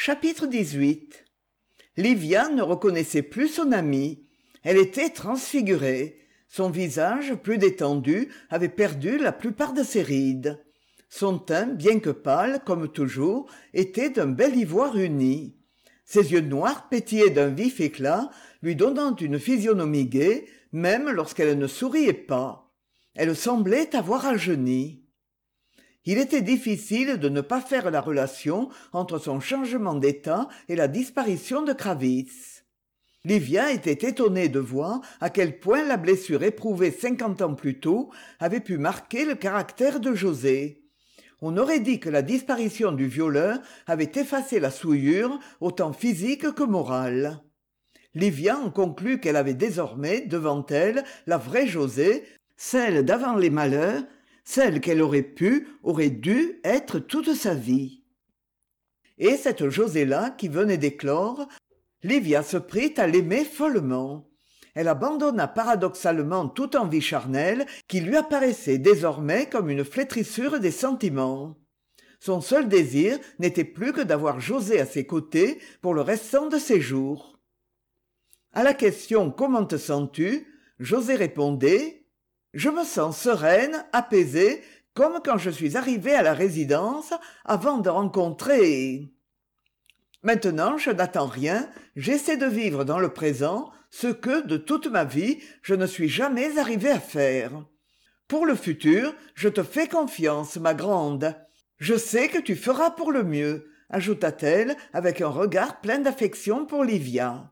Chapitre 18. Livia ne reconnaissait plus son amie. Elle était transfigurée. Son visage, plus détendu, avait perdu la plupart de ses rides. Son teint, bien que pâle, comme toujours, était d'un bel ivoire uni. Ses yeux noirs pétillaient d'un vif éclat, lui donnant une physionomie gaie, même lorsqu'elle ne souriait pas. Elle semblait avoir rajeuni. Il était difficile de ne pas faire la relation entre son changement d'état et la disparition de Kravitz. Livia était étonnée de voir à quel point la blessure éprouvée 50 ans plus tôt avait pu marquer le caractère de José. On aurait dit que la disparition du violeur avait effacé la souillure, autant physique que morale. Livia en conclut qu'elle avait désormais, devant elle, la vraie José, celle d'avant les malheurs, celle qu'elle aurait dû être toute sa vie. Et cette José-là, qui venait d'éclore, Livia se prit à l'aimer follement. Elle abandonna paradoxalement toute envie charnelle qui lui apparaissait désormais comme une flétrissure des sentiments. Son seul désir n'était plus que d'avoir José à ses côtés pour le restant de ses jours. À la question « Comment te sens-tu ?», José répondait « Je me sens sereine, apaisée, comme quand je suis arrivée à la résidence avant de rencontrer... » Maintenant, je n'attends rien, j'essaie de vivre dans le présent, ce que, de toute ma vie, je ne suis jamais arrivée à faire. Pour le futur, je te fais confiance, ma grande. Je sais que tu feras pour le mieux, ajouta-t-elle avec un regard plein d'affection pour Livia.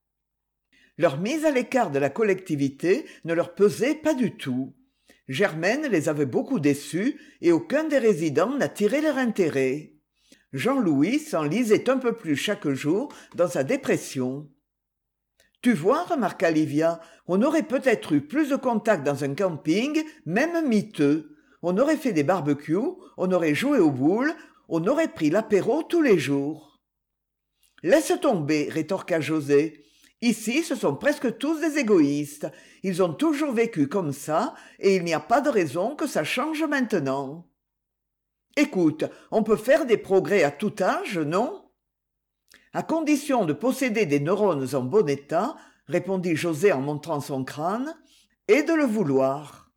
Leur mise à l'écart de la collectivité ne leur pesait pas du tout. Germaine les avait beaucoup déçus et aucun des résidents n'attirait leur intérêt. Jean-Louis s'enlisait un peu plus chaque jour dans sa dépression. « Tu vois, remarqua Livia, on aurait peut-être eu plus de contact dans un camping, même miteux. On aurait fait des barbecues, on aurait joué aux boules, on aurait pris l'apéro tous les jours. »« Laisse tomber, rétorqua José. Ici, ce sont presque tous des égoïstes. Ils ont toujours vécu comme ça, et il n'y a pas de raison que ça change maintenant. » Écoute, on peut faire des progrès à tout âge, non ? À condition de posséder des neurones en bon état, répondit José en montrant son crâne, et de le vouloir.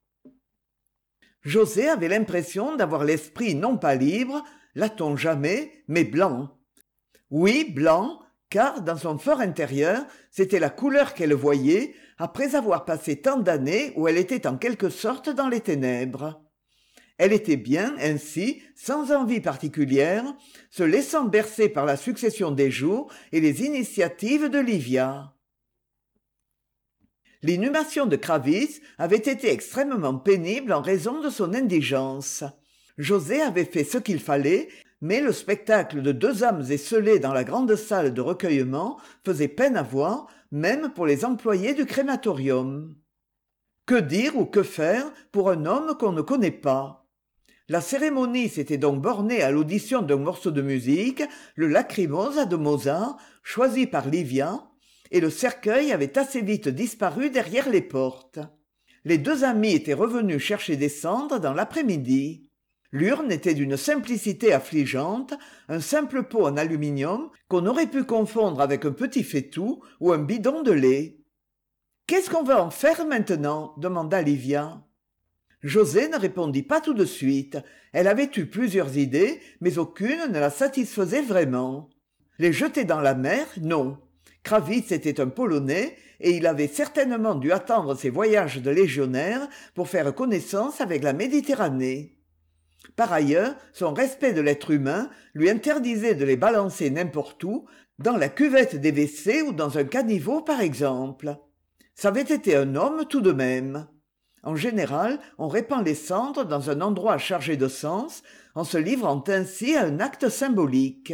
José avait l'impression d'avoir l'esprit non pas libre, l'a-t-on jamais, mais blanc. Oui, blanc, car dans son fort intérieur, c'était la couleur qu'elle voyait après avoir passé tant d'années où elle était en quelque sorte dans les ténèbres. Elle était bien, ainsi, sans envie particulière, se laissant bercer par la succession des jours et les initiatives de Livia. L'inhumation de Kravitz avait été extrêmement pénible en raison de son indigence. José avait fait ce qu'il fallait, mais le spectacle de deux âmes esselées dans la grande salle de recueillement faisait peine à voir, même pour les employés du crématorium. Que dire ou que faire pour un homme qu'on ne connaît pas ? La cérémonie s'était donc bornée à l'audition d'un morceau de musique, le Lacrimosa de Mozart, choisi par Livia, et le cercueil avait assez vite disparu derrière les portes. Les deux amis étaient revenus chercher des cendres dans l'après-midi. L'urne était d'une simplicité affligeante, un simple pot en aluminium qu'on aurait pu confondre avec un petit faitout ou un bidon de lait. « Qu'est-ce qu'on va en faire maintenant ?» demanda Livia. José ne répondit pas tout de suite. Elle avait eu plusieurs idées, mais aucune ne la satisfaisait vraiment. Les jeter dans la mer, non. Kravitz était un Polonais, et il avait certainement dû attendre ses voyages de légionnaire pour faire connaissance avec la Méditerranée. Par ailleurs, son respect de l'être humain lui interdisait de les balancer n'importe où, dans la cuvette des WC ou dans un caniveau par exemple. Ça avait été un homme tout de même. En général, on répand les cendres dans un endroit chargé de sens, en se livrant ainsi à un acte symbolique.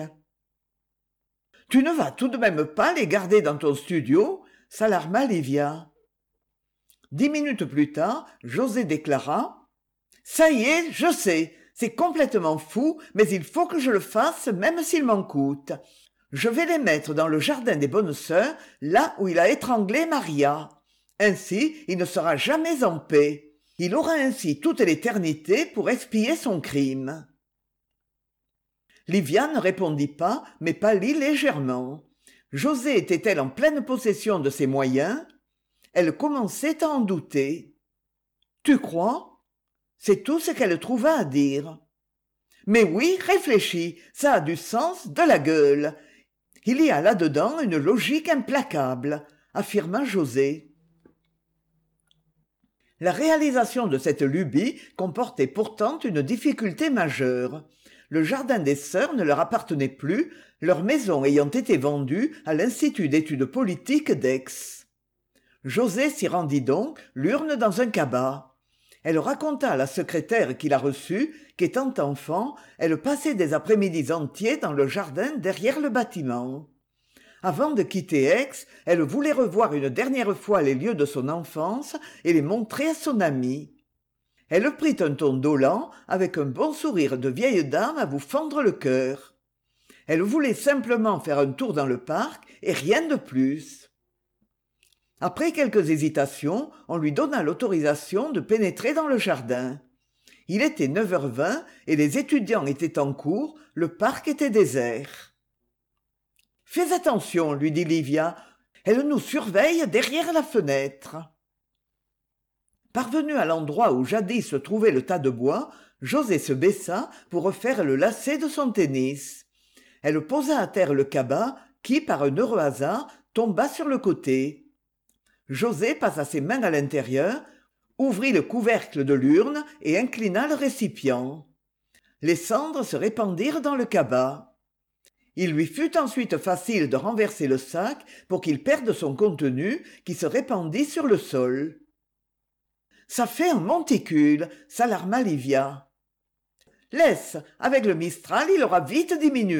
« Tu ne vas tout de même pas les garder dans ton studio ?» s'alarma Livia. 10 minutes plus tard, José déclara « Ça y est, je sais, c'est complètement fou, mais il faut que je le fasse même s'il m'en coûte. Je vais les mettre dans le jardin des bonnes sœurs, là où il a étranglé Maria. Ainsi, il ne sera jamais en paix. Il aura ainsi toute l'éternité pour expier son crime. » Livia ne répondit pas, mais pâlit légèrement. José était-elle en pleine possession de ses moyens? Elle commençait à en douter. « Tu crois ?» C'est tout ce qu'elle trouva à dire. « Mais oui, réfléchis, ça a du sens, de la gueule. Il y a là-dedans une logique implacable, » affirma José. La réalisation de cette lubie comportait pourtant une difficulté majeure. Le jardin des sœurs ne leur appartenait plus, leur maison ayant été vendue à l'Institut d'études politiques d'Aix. José s'y rendit donc, l'urne dans un cabas. Elle raconta à la secrétaire qui la reçut qu'étant enfant, elle passait des après-midi entiers dans le jardin derrière le bâtiment. Avant de quitter Aix, elle voulait revoir une dernière fois les lieux de son enfance et les montrer à son amie. Elle prit un ton dolent, avec un bon sourire de vieille dame à vous fendre le cœur. Elle voulait simplement faire un tour dans le parc et rien de plus. Après quelques hésitations, on lui donna l'autorisation de pénétrer dans le jardin. Il était 9h20 et les étudiants étaient en cours, le parc était désert. « Fais attention, lui dit Livia, elle nous surveille derrière la fenêtre. » Parvenue à l'endroit où jadis se trouvait le tas de bois, José se baissa pour refaire le lacet de son tennis. Elle posa à terre le cabas qui, par un heureux hasard, tomba sur le côté. José passa ses mains à l'intérieur, ouvrit le couvercle de l'urne et inclina le récipient. Les cendres se répandirent dans le cabas. Il lui fut ensuite facile de renverser le sac pour qu'il perde son contenu qui se répandit sur le sol. « Ça fait un monticule !» s'alarma Livia. « Laisse, avec le Mistral, il aura vite diminué !»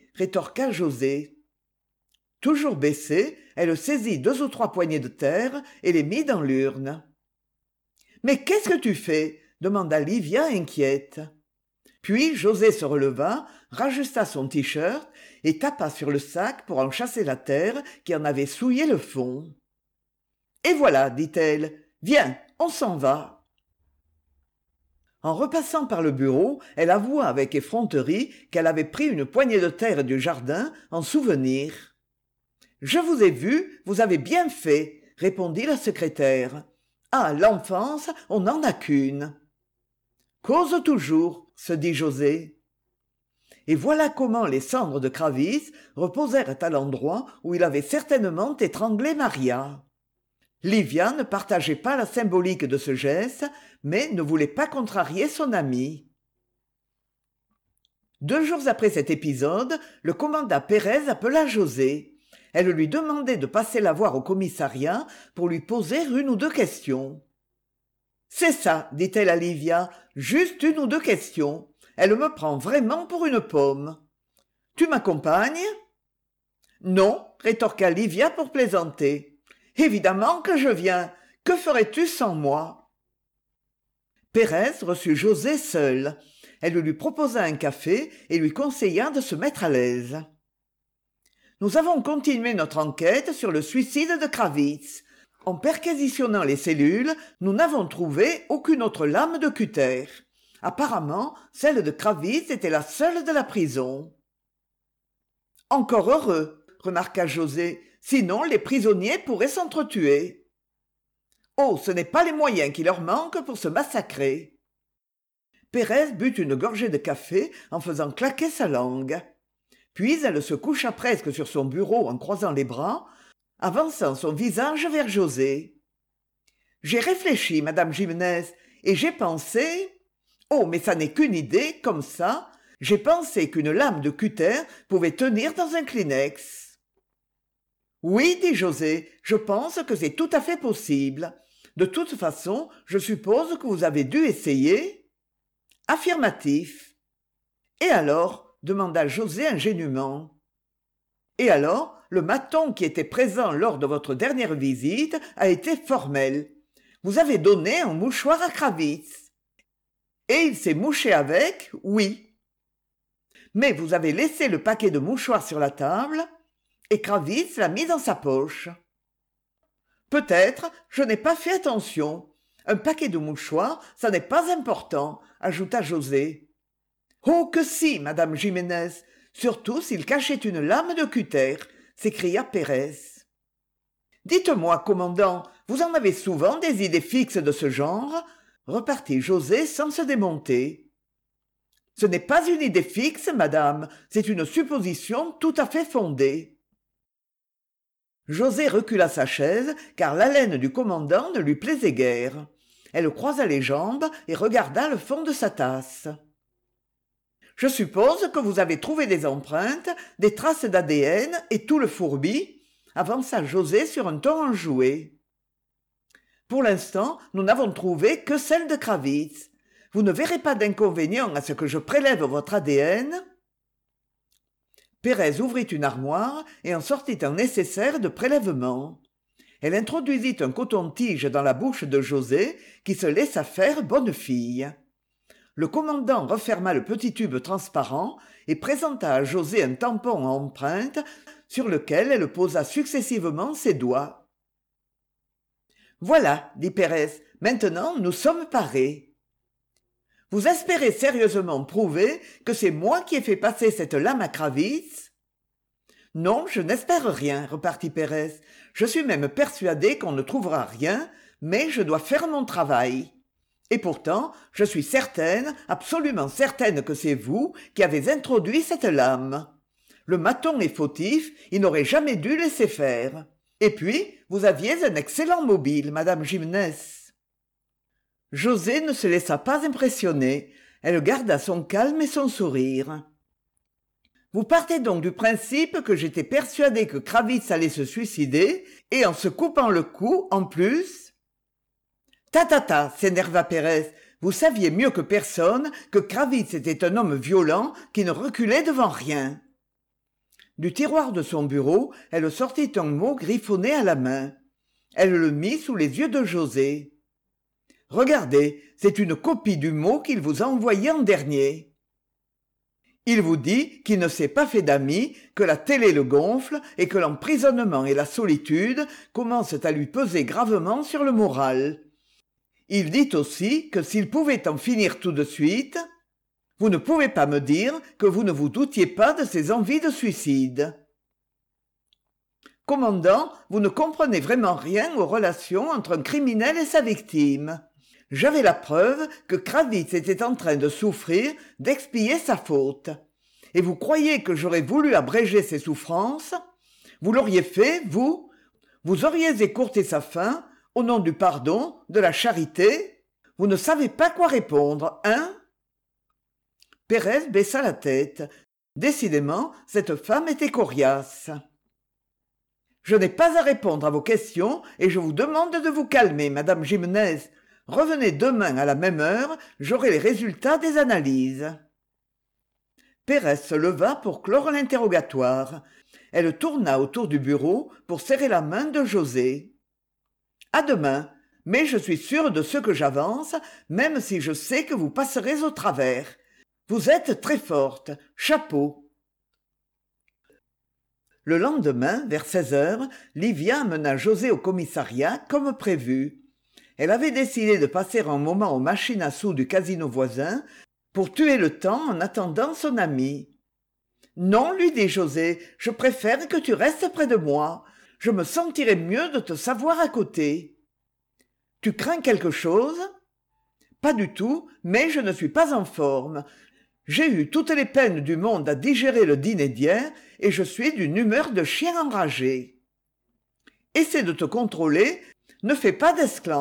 rétorqua José. Toujours baissée, elle saisit 2 ou 3 poignées de terre et les mit dans l'urne. « Mais qu'est-ce que tu fais ?» demanda Livia inquiète. Puis José se releva, rajusta son t-shirt et tapa sur le sac pour en chasser la terre qui en avait souillé le fond. « Et voilà, dit-elle, viens, on s'en va. » En repassant par le bureau, elle avoua avec effronterie qu'elle avait pris une poignée de terre du jardin en souvenir. « Je vous ai vu, vous avez bien fait, » répondit la secrétaire. « Ah, l'enfance, on n'en a qu'une. »« Cause toujours, » se dit José. Et voilà comment les cendres de Kravis reposèrent à l'endroit où il avait certainement étranglé Maria. Livia ne partageait pas la symbolique de ce geste, mais ne voulait pas contrarier son amie. 2 jours après cet épisode, le commandant Pérez appela José. Elle lui demandait de passer la voir au commissariat pour lui poser 1 ou 2 questions. « C'est ça, dit-elle à Livia, juste 1 ou 2 questions. Elle me prend vraiment pour une pomme. Tu m'accompagnes ?» « Non, rétorqua Livia pour plaisanter. « Évidemment que je viens. Que ferais-tu sans moi ?» Pérez reçut José seul. Elle lui proposa un café et lui conseilla de se mettre à l'aise. « Nous avons continué notre enquête sur le suicide de Kravitz. En perquisitionnant les cellules, nous n'avons trouvé aucune autre lame de cutter. Apparemment, celle de Kravitz était la seule de la prison. »« Encore heureux, » remarqua José, « sinon les prisonniers pourraient s'entretuer. »« Oh, ce n'est pas les moyens qui leur manquent pour se massacrer. » Pérez but une gorgée de café en faisant claquer sa langue. Puis elle se coucha presque sur son bureau en croisant les bras, avançant son visage vers José. « J'ai réfléchi, Madame Gimnès, et j'ai pensé... Oh, mais ça n'est qu'une idée, comme ça. J'ai pensé qu'une lame de cutter pouvait tenir dans un Kleenex. »« Oui, dit José, je pense que c'est tout à fait possible. De toute façon, je suppose que vous avez dû essayer. » Affirmatif. « Et alors ?» demanda José ingénument. « Et alors, le maton qui était présent lors de votre dernière visite a été formel. Vous avez donné un mouchoir à Kravitz. Et il s'est mouché avec, oui. Mais vous avez laissé le paquet de mouchoirs sur la table, et Kravitz l'a mis dans sa poche. Peut-être, je n'ai pas fait attention. Un paquet de mouchoirs, ça n'est pas important, ajouta José. Oh que si, madame Jiménez, surtout s'il cachait une lame de cutter, s'écria Pérez. Dites-moi, commandant, vous en avez souvent des idées fixes de ce genre repartit José sans se démonter. Ce n'est pas une idée fixe, madame, c'est une supposition tout à fait fondée. José recula sa chaise, car l'haleine du commandant ne lui plaisait guère. Elle croisa les jambes et regarda le fond de sa tasse. « Je suppose que vous avez trouvé des empreintes, des traces d'ADN et tout le fourbi ?» avança José sur un ton enjoué. « Pour l'instant, nous n'avons trouvé que celle de Kravitz. Vous ne verrez pas d'inconvénient à ce que je prélève votre ADN ?» Pérez ouvrit une armoire et en sortit un nécessaire de prélèvement. Elle introduisit un coton-tige dans la bouche de José, qui se laissa faire bonne fille. Le commandant referma le petit tube transparent et présenta à José un tampon à empreinte sur lequel elle posa successivement ses doigts. « Voilà, dit Pérez, maintenant nous sommes parés. »« Vous espérez sérieusement prouver que c'est moi qui ai fait passer cette lame à Kravitz ?»« Non, je n'espère rien, repartit Pérez. Je suis même persuadé qu'on ne trouvera rien, mais je dois faire mon travail. Et pourtant, je suis certaine, absolument certaine que c'est vous qui avez introduit cette lame. Le maton est fautif, il n'aurait jamais dû laisser faire. Et puis, vous aviez un excellent mobile, madame Jiménez. » José ne se laissa pas impressionner. Elle garda son calme et son sourire. « Vous partez donc du principe que j'étais persuadé que Kravitz allait se suicider, et en se coupant le cou, en plus… » Ta, s'énerva Pérez. Vous saviez mieux que personne que Kravitz était un homme violent qui ne reculait devant rien. Du tiroir de son bureau, elle sortit un mot griffonné à la main. Elle le mit sous les yeux de José. « Regardez, c'est une copie du mot qu'il vous a envoyé en dernier. Il vous dit qu'il ne s'est pas fait d'amis, que la télé le gonfle et que l'emprisonnement et la solitude commencent à lui peser gravement sur le moral. Il dit aussi que s'il pouvait en finir tout de suite, vous ne pouvez pas me dire que vous ne vous doutiez pas de ses envies de suicide. Commandant, vous ne comprenez vraiment rien aux relations entre un criminel et sa victime. J'avais la preuve que Kravitz était en train de souffrir, d'expier sa faute. Et vous croyez que j'aurais voulu abréger ses souffrances? Vous l'auriez fait, vous? Vous auriez écourté sa fin, au nom du pardon, de la charité? Vous ne savez pas quoi répondre, hein? Pérez baissa la tête. Décidément, cette femme était coriace. « Je n'ai pas à répondre à vos questions et je vous demande de vous calmer, madame Jiménez. Revenez demain à la même heure, j'aurai les résultats des analyses. » Pérez se leva pour clore l'interrogatoire. Elle tourna autour du bureau pour serrer la main de José. « À demain, mais je suis sûre de ce que j'avance, même si je sais que vous passerez au travers. Vous êtes très forte. Chapeau. » Le lendemain, vers 16 heures, Livia amena José au commissariat comme prévu. Elle avait décidé de passer un moment aux machines à sous du casino voisin pour tuer le temps en attendant son ami. « Non, lui dit José, je préfère que tu restes près de moi. Je me sentirais mieux de te savoir à côté. »« Tu crains quelque chose ?»« Pas du tout, mais je ne suis pas en forme. J'ai eu toutes les peines du monde à digérer le dîner d'hier et je suis d'une humeur de chien enragé. Essaie de te contrôler, ne fais pas d'esclandre. »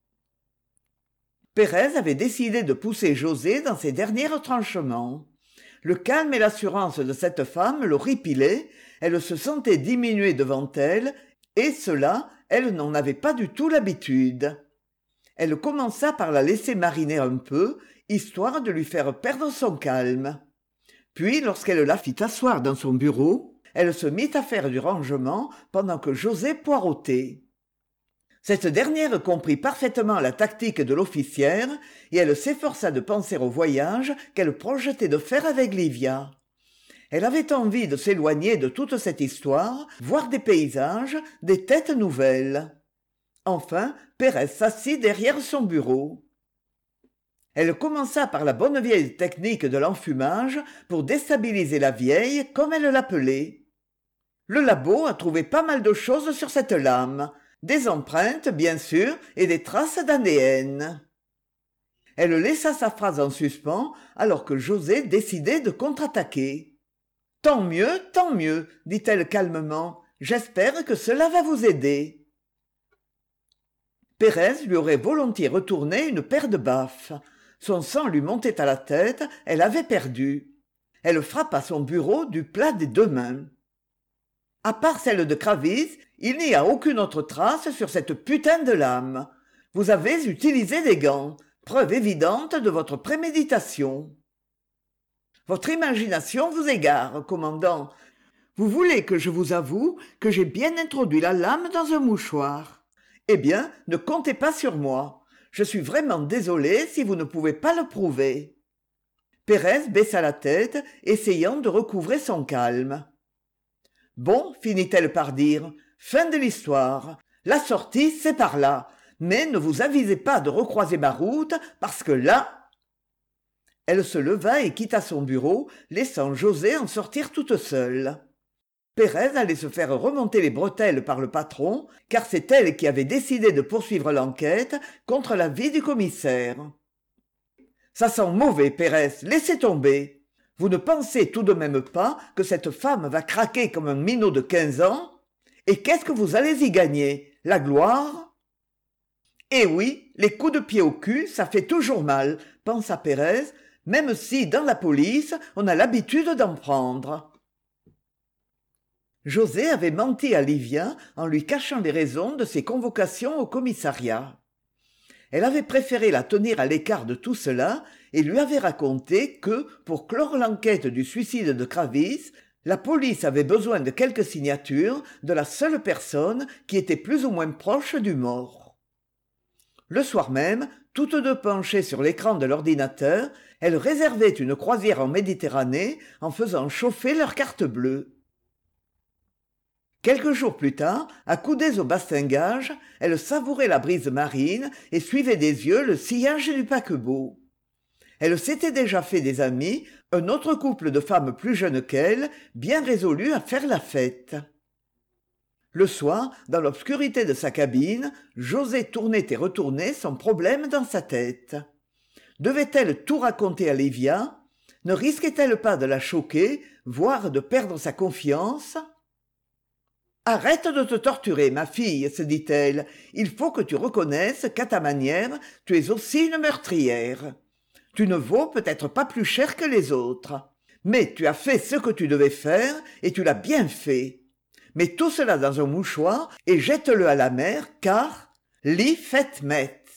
Pérez avait décidé de pousser José dans ses derniers retranchements. Le calme et l'assurance de cette femme l'horripilaient, elle se sentait diminuée devant elle, et cela, elle n'en avait pas du tout l'habitude. Elle commença par la laisser mariner un peu, histoire de lui faire perdre son calme. Puis, lorsqu'elle la fit asseoir dans son bureau, elle se mit à faire du rangement pendant que José poireautait. Cette dernière comprit parfaitement la tactique de l'officière et elle s'efforça de penser au voyage qu'elle projetait de faire avec Livia. Elle avait envie de s'éloigner de toute cette histoire, voir des paysages, des têtes nouvelles. Enfin, Pérez s'assit derrière son bureau. Elle commença par la bonne vieille technique de l'enfumage pour déstabiliser la vieille, comme elle l'appelait. Le labo a trouvé pas mal de choses sur cette lame, des empreintes, bien sûr, et des traces d'ADN. Elle laissa sa phrase en suspens alors que José décidait de contre-attaquer. « Tant mieux, dit-elle calmement. J'espère que cela va vous aider. » Pérez lui aurait volontiers retourné une paire de baffes. Son sang lui montait à la tête, elle avait perdu. Elle frappa son bureau du plat des deux mains. « À part celle de Kravis, il n'y a aucune autre trace sur cette putain de lame. Vous avez utilisé des gants, preuve évidente de votre préméditation. » « Votre imagination vous égare, commandant. Vous voulez que je vous avoue que j'ai bien introduit la lame dans un mouchoir. Eh bien, ne comptez pas sur moi. Je suis vraiment désolé si vous ne pouvez pas le prouver. » Pérez baissa la tête, essayant de recouvrer son calme. « Bon, finit-elle par dire, fin de l'histoire. La sortie, c'est par là. Mais ne vous avisez pas de recroiser ma route, parce que là... » Elle se leva et quitta son bureau, laissant José en sortir toute seule. Pérez allait se faire remonter les bretelles par le patron, car c'est elle qui avait décidé de poursuivre l'enquête contre l'avis du commissaire. « Ça sent mauvais, Pérez, laissez tomber. Vous ne pensez tout de même pas que cette femme va craquer comme un minot de 15 ans? Et qu'est-ce que vous allez y gagner? La gloire ?» « Eh oui, les coups de pied au cul, ça fait toujours mal, » pensa Pérez, même si, dans la police, on a l'habitude d'en prendre. José avait menti à Livia en lui cachant les raisons de ses convocations au commissariat. Elle avait préféré la tenir à l'écart de tout cela et lui avait raconté que, pour clore l'enquête du suicide de Kravis, la police avait besoin de quelques signatures de la seule personne qui était plus ou moins proche du mort. Le soir même, toutes deux penchées sur l'écran de l'ordinateur, elles réservaient une croisière en Méditerranée en faisant chauffer leur carte bleue. Quelques jours plus tard, accoudées au bastingage, elles savouraient la brise marine et suivaient des yeux le sillage du paquebot. Elles s'étaient déjà fait des amis, un autre couple de femmes plus jeunes qu'elles, bien résolues à faire la fête. Le soir, dans l'obscurité de sa cabine, José tournait et retournait son problème dans sa tête. Devait-elle tout raconter à Livia? Ne risquait-elle pas de la choquer, voire de perdre sa confiance? « Arrête de te torturer, ma fille, se dit-elle. Il faut que tu reconnaisses qu'à ta manière, tu es aussi une meurtrière. Tu ne vaux peut-être pas plus cher que les autres. Mais tu as fait ce que tu devais faire et tu l'as bien fait. Mets tout cela dans un mouchoir et jette-le à la mer, car li fet met.